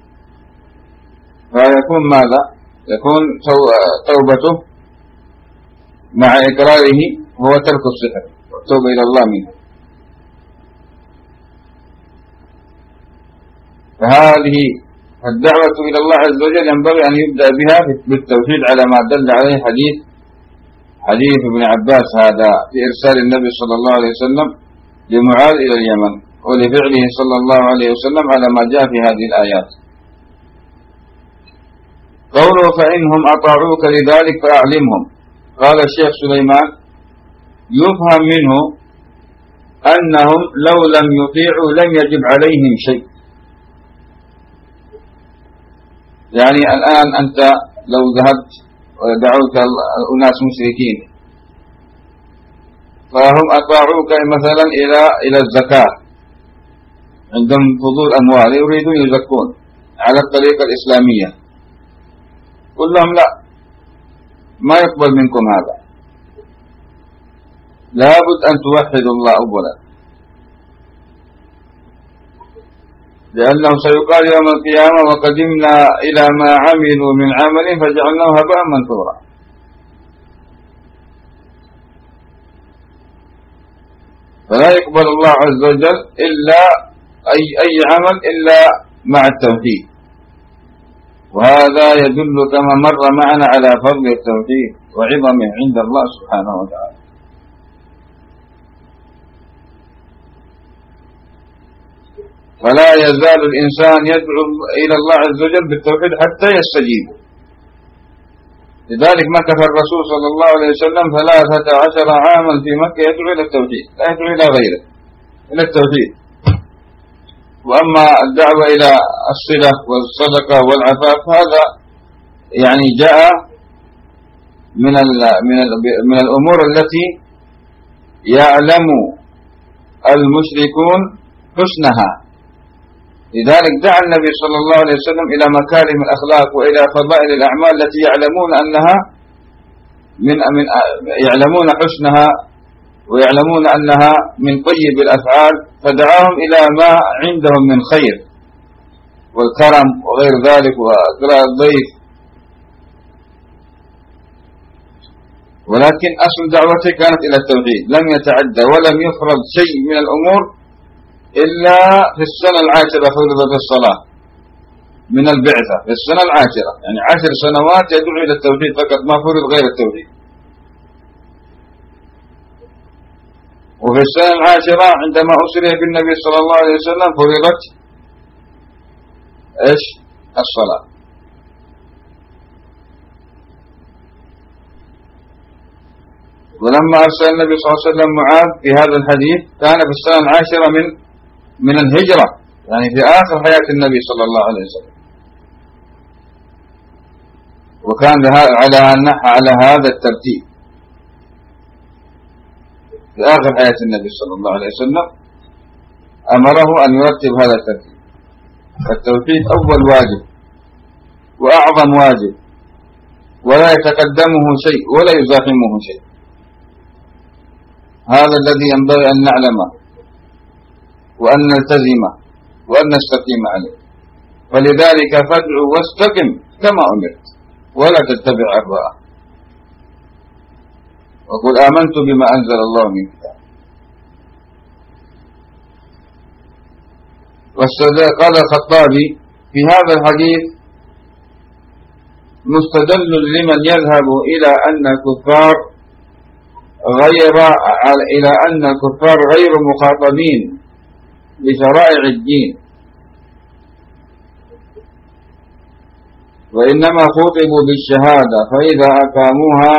S1: فيكون ماذا؟ يكون توبته مع إقراره هو ترك السحر والتوبة إلى الله منه. فهذه الدعوة إلى الله عز وجل ينبغي أن يبدأ بها بالتوحيد على ما دل عليه حديث ابن عباس هذا في إرسال النبي صلى الله عليه وسلم لمعاذ إلى اليمن، ولفعله صلى الله عليه وسلم على ما جاء في هذه الآيات. قوله فإنهم أطاعوك لذلك فأعلمهم. قال الشيخ سليمان يفهم منه أنهم لو لم يطيعوا لم يجب عليهم شيء. يعني الآن أنت لو ذهبت ودعوك أناس مشركين فهم أطاعوك مثلا إلى الزكاة، عندهم فضول أموال يريدون يزكون على الطريقة الإسلامية، قل لهم لا، ما يقبل منكم هذا، لابد أن توحدوا الله أولا، لأنه سيقال يوم القيامة وقدمنا إلى ما عملوا من عمل فجعلناه هباء منثورا. فلا يقبل الله عز وجل إلا أي عمل إلا مع التوحيد، وهذا يدل كما مر معنا على فضل التوحيد وعظمه عند الله سبحانه وتعالى. فلا يزال الإنسان يدعو إلى الله عز وجل بالتوحيد حتى يستجيب. لذلك مكث الرسول صلى الله عليه وسلم 13 عاما في مكة يدعو إلى التوحيد، لا يدعو إلى غيره، إلى التوحيد. وأما الدعوة إلى الصلة والصدقة والعفاف هذا يعني جاء من الأمور التي يعلم المشركون حسنها. لذلك دعا النبي صلى الله عليه وسلم إلى مكارم الأخلاق وإلى فضائل الأعمال التي يعلمون أنها يعلمون حسنها ويعلمون أنها من طيب الأفعال، فدعاهم إلى ما عندهم من خير والكرم وغير ذلك وإكرام الضيف. ولكن أصل دعوته كانت إلى التوحيد، لم يتعدى ولم يفرض شيء من الأمور إلا في السنة 10 فرضت الصلاة من البعثة، في السنة 10 يعني 10 سنوات يدعو إلى التوحيد فقط، ما فرض غير التوحيد. وفي السنة 10 عندما أسري بالنبي صلى الله عليه وسلم فرضت إيش؟ الصلاة. ولما أرسل النبي صلى الله عليه وسلم معاذ في هذا الحديث كان في السنة 10 من الهجرة، يعني في آخر حياة النبي صلى الله عليه وسلم، وكان على هذا الترتيب في آخر حياة النبي صلى الله عليه وسلم أمره أن يرتب هذا الترتيب. فالتوحيد أول واجب وأعظم واجب، ولا يتقدمه شيء ولا يزاحمه شيء. هذا الذي ينبغي أن نعلمه وأن نلتزمه وأن نستقيم عليه. فلذلك فادعوا واستقم كما أمرت ولا تتبع أهواءه، وقل آمنت بما أنزل الله من كتاب. قال الخطابي في هذا الحديث مستدل لمن يذهب إلى أن الكفار إلى أن الكفار غير مخاطبين بشرائع الدين، وإنما خوطبوا بالشهادة، فإذا أقاموها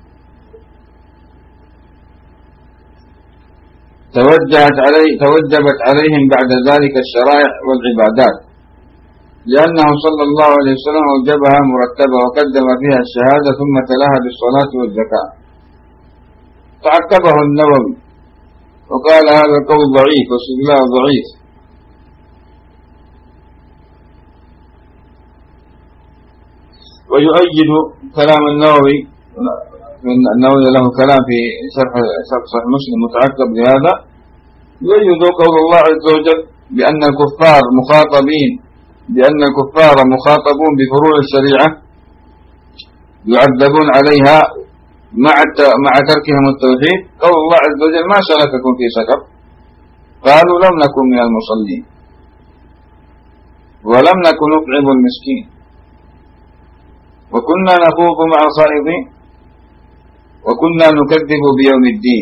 S1: توجبت عليهم بعد ذلك الشرائع والعبادات، لأنه صلى الله عليه وسلم أوجبها مرتبة وقدم فيها الشهادة ثم تلاها بالصلاة والزكاة. تعقبه النووي وقال هذا القول ضعيف واستدلال ضعيف. ويؤيد كلام النووي له كلام في شرح صحيح مسلم متعقب لهذا، يؤيد قول الله عز وجل بأن الكفار مخاطبون بفروع الشريعة يعذبون عليها مع تركهم التوحيد. قول الله عز وجل ما سلككم في سقر؟ قالوا لم نكن من المصلين ولم نكن نطعم المسكين وكنا نخوض مع الخائضين وكنا نكذب بيوم الدين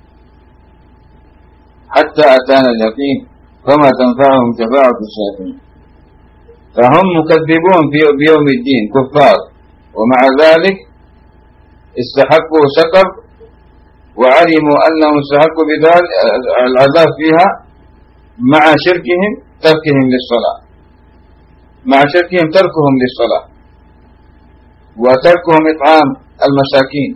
S1: حتى أتانا اليقين فما تنفعهم شفاعة الشافعين. فهم مكذبون بيوم الدين كفار، ومع ذلك استحقوا سقر وعلموا أنهم استحقوا بذلك العذاب فيها مع شركهم تركهم للصلاة وتركهم إطعام المساكين،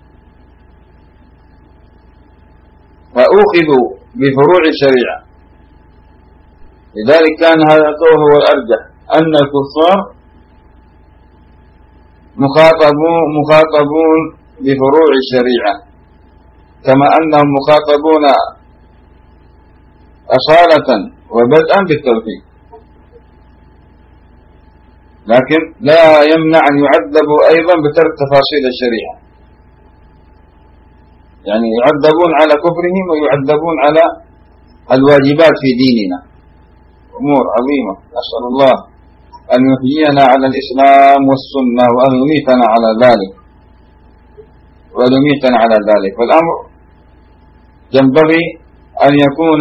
S1: فأوخذوا بفروع الشريعة. لذلك كان هذا القول هو الأرجح، أن الكفار مخاطبون بفروع الشريعة كما أنهم مخاطبون أصالة وبدءا بالتوحيد، لكن لا يمنع أن يعذبوا أيضا بترك تفاصيل الشريعة، يعني يعذبون على كفرهم ويعذبون على الواجبات في ديننا. أمور عظيمة، نسأل الله أن يحيينا على الإسلام والسنة وأن يميتنا على ذلك والأمر ينبغي أن يكون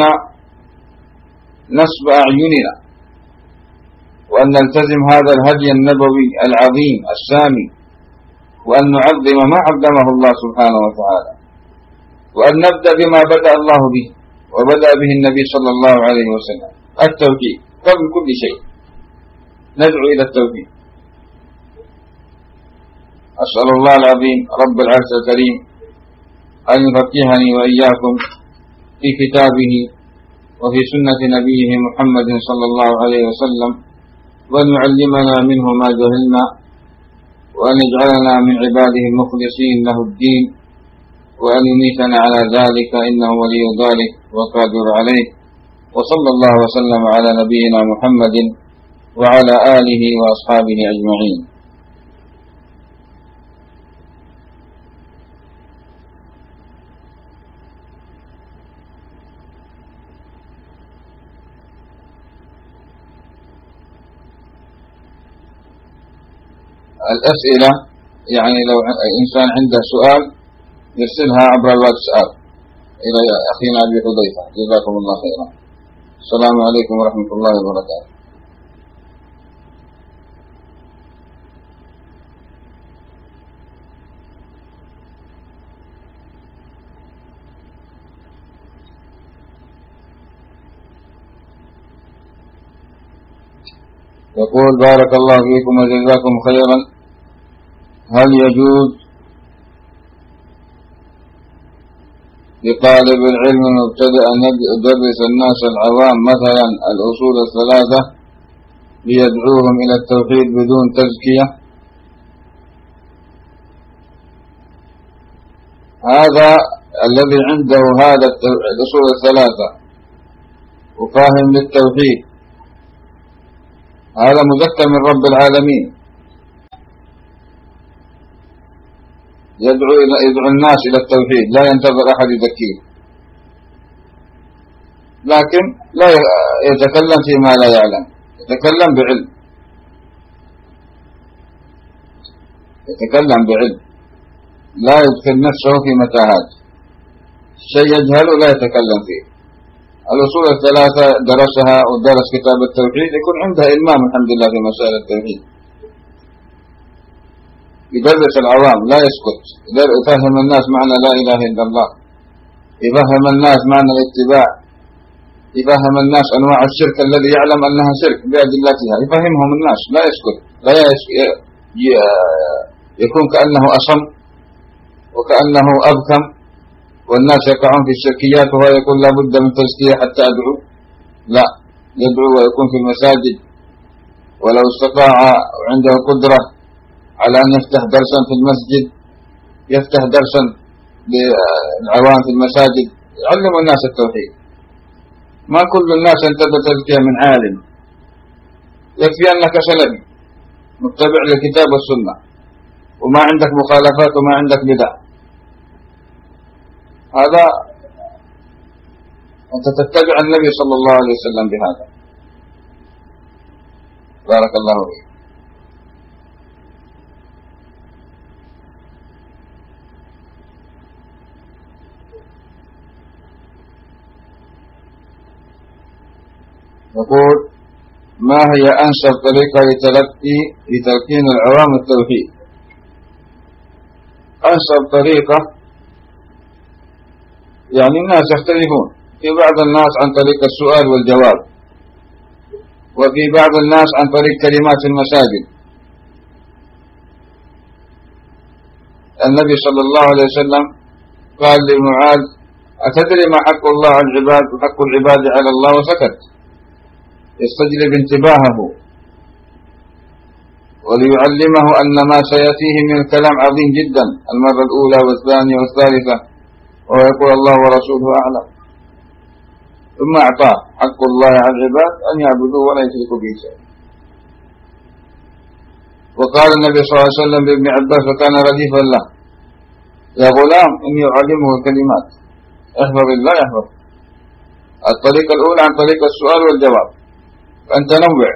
S1: نصب أعيننا، وأن نلتزم هذا الهدي النبوي العظيم السامي، وأن نعظم ما عظمه الله سبحانه وتعالى، وأن نبدأ بما بدأ الله به وبدأ به النبي صلى الله عليه وسلم، التوحيد قبل كل شيء، ندعو إلى التوحيد. أسأل الله العظيم رب العرش الكريم أن يفقهني وإياكم في كتابه وفي سنة نبيه محمد صلى الله عليه وسلم، وأن يعلمنا منه ما جهلنا، وأن يجعلنا من عباده المخلصين له الدين، وأن يميتنا على ذلك إنه ولي ذلك وقادر عليه. وصلى الله وسلم على نبينا محمد وعلى آله وأصحابه أجمعين. الأسئلة يعني لو إنسان عنده سؤال يرسلها عبر الواتساب إلى أخينا أبي حذيفة، جزاكم الله خيرا. السلام عليكم ورحمة الله وبركاته. يقول بارك الله فيكم وجزاكم خيرا، هل يجوز لطالب العلم المبتدئ أن يدرس الناس العوام مثلا الأصول الثلاثة ليدعوهم إلى التوحيد بدون تزكية؟ هذا الذي عنده هذا الأصول الثلاثة وفاهم للتوحيد هذا مذكر من رب العالمين، يدعو الناس إلى التوحيد، لا ينتظر أحد يذكيه، لكن لا يتكلم فيما لا يعلم، يتكلم بعلم، لا يدخل نفسه في متاهات. شيء يجهل لا يتكلم فيه. الأصول الثلاثة درسها ودرس كتاب التوحيد يكون عنده إلمام الحمد لله في مسائل التوحيد، يدرس العوام لا يسكت، يفهم الناس معنى لا إله إلا الله، يفهم الناس معنى الاتباع، يفهم الناس أنواع الشرك الذي يعلم أنها شرك بأدلتها، يفهمهم الناس لا يسكت، لا يكون كأنه أصم وكأنه أبكم والناس يقعون في الشركيات وهو يقول لا بد من تزكية حتى أدعو. لا، يدعو ويكون في المساجد، ولو استطاع عنده قدرة على أن يفتح درسا في المسجد يفتح درسا للعوام في المساجد يعلم الناس التوحيد. ما كل الناس انتبه تزكية من عالم، يكفي أنك سلفي متبع للكتاب والسنة وما عندك مخالفات وما عندك بدع، هذا أنت تتبع النبي صلى الله عليه وسلم بهذا. بارك الله فيك. يقول ما هي أنسب طريقة لتلقين العوام التوحيد؟ أنسب طريقة يعني الناس يختلفون، في بعض الناس عن طريق السؤال والجواب، وفي بعض الناس عن طريق كلمات المساجد. النبي صلى الله عليه وسلم قال لمعاذ أتدري ما حق الله على العباد وحق العباد على الله؟ وسكت يستجلب انتباهه وليعلمه أن ما سيأتيه من الكلام عظيم جدا المرة الأولى والثانية والثالثة، وهو يقول الله ورسوله أعلم. ثم أعطاه حق الله على العباد أن يعبدوه ولا يشركوا به شيئا. وقال النبي صلى الله عليه وسلم لابن عباس وكان رديفا له يا غلام إني أعلمه الكلمات احفظ الله يحفظ. الطريقة الأولى عن طريق السؤال والجواب، فأنت نوع.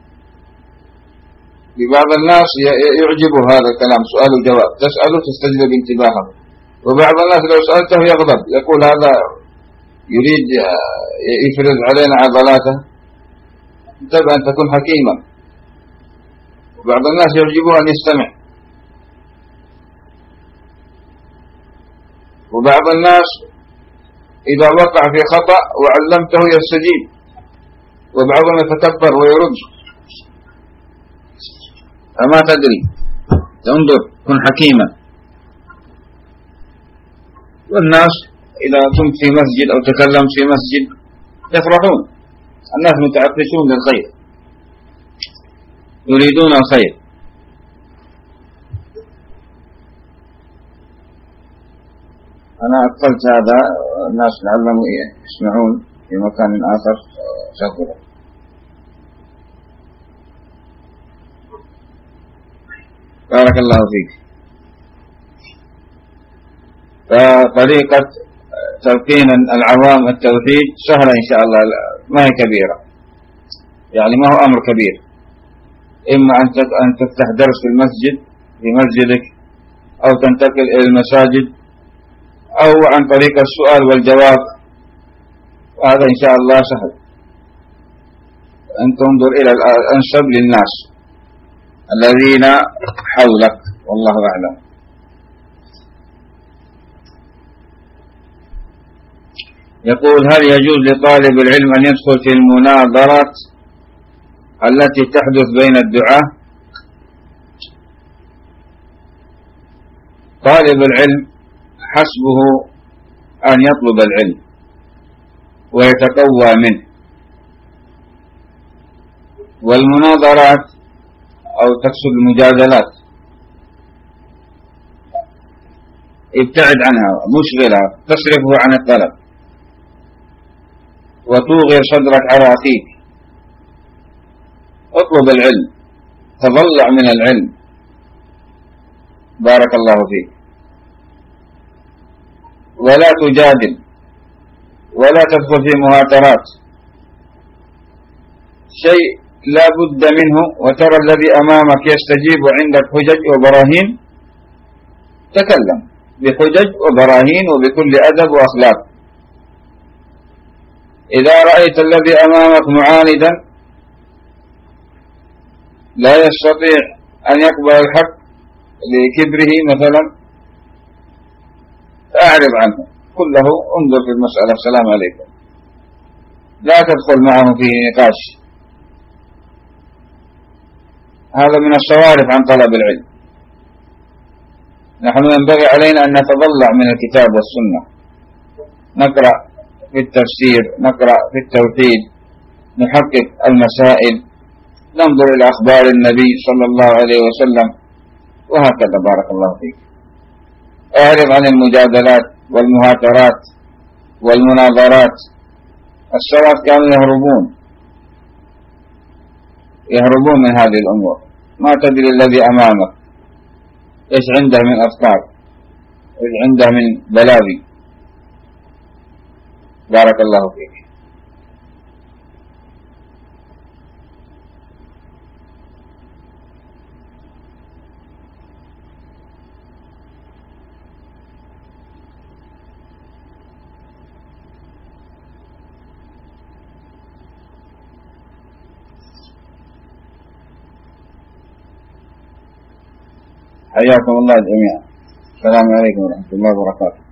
S1: لبعض الناس يعجب هذا الكلام سؤال وجواب، تسأله تستجلب انتباهه، وبعض الناس لو سألته يغضب يقول هذا يريد يفرز علينا عضلاته. انتبه أن تكون حكيما. وبعض الناس يعجبه أن يستمع، وبعض الناس إذا وقع في خطأ وعلمته يستجيب، وبعضهم يتكبر ويرد. فما تدري، تنظر، كن حكيما. والناس إذا كنت في مسجد أو تكلمت في مسجد يفرحون، الناس متعطشون للخير يريدون الخير. أنا أقفلت هذا، الناس لعلهم يسمعون في مكان آخر شكرا. بارك الله فيك. فطريقة تلقين العوام التوحيد سهلة إن شاء الله، ما هي كبيرة، يعني ما هو أمر كبير. إما أن تفتح درس في المسجد في مسجدك، أو تنتقل إلى المساجد، أو عن طريق السؤال والجواب. هذا إن شاء الله سهل. أن تنظر إلى الأنسب للناس الذين حولك، والله أعلم. يقول هل يجوز لطالب العلم أن يدخل في المناظرات التي تحدث بين الدعاة؟ طالب العلم حسبه أن يطلب العلم ويتقوى منه، والمناظرات أو تقصد المجادلات ابتعد عنها، مشغلة تصرفه عن الطلب وتوغر صدرك على أخيك. اطلب العلم، تضلع من العلم. بارك الله فيك. ولا تجادل ولا تدخل في مهاترات، شيء لا بد منه وترى الذي أمامك يستجيب عندك حجج وبراهين، تكلم بحجج وبراهين وبكل أدب وأخلاق. إذا رأيت الذي أمامك معاندا لا يستطيع أن يقبل الحق لكبره مثلا فأعرض عنه، قل له انظر في المسألة، السلام عليكم، لا تدخل معه في نقاش. هذا من الصوارف عن طلب العلم. نحن ينبغي علينا أن نتضلع من الكتاب والسنة، نقرأ في التفسير، نقرأ في التوحيد، نحقق المسائل، ننظر إلى أخبار النبي صلى الله عليه وسلم، وهكذا. بارك الله فيك. أعرض عن المجادلات والمهاترات والمناظرات. السلف كانوا يهربون من هذه الأمور. ما تدري الذي أمامك إيش عنده من أفكار، إيش عنده من بلاوي. بارك الله فيك. حياكم الله جميعا. السلام عليكم ورحمة الله وبركاته.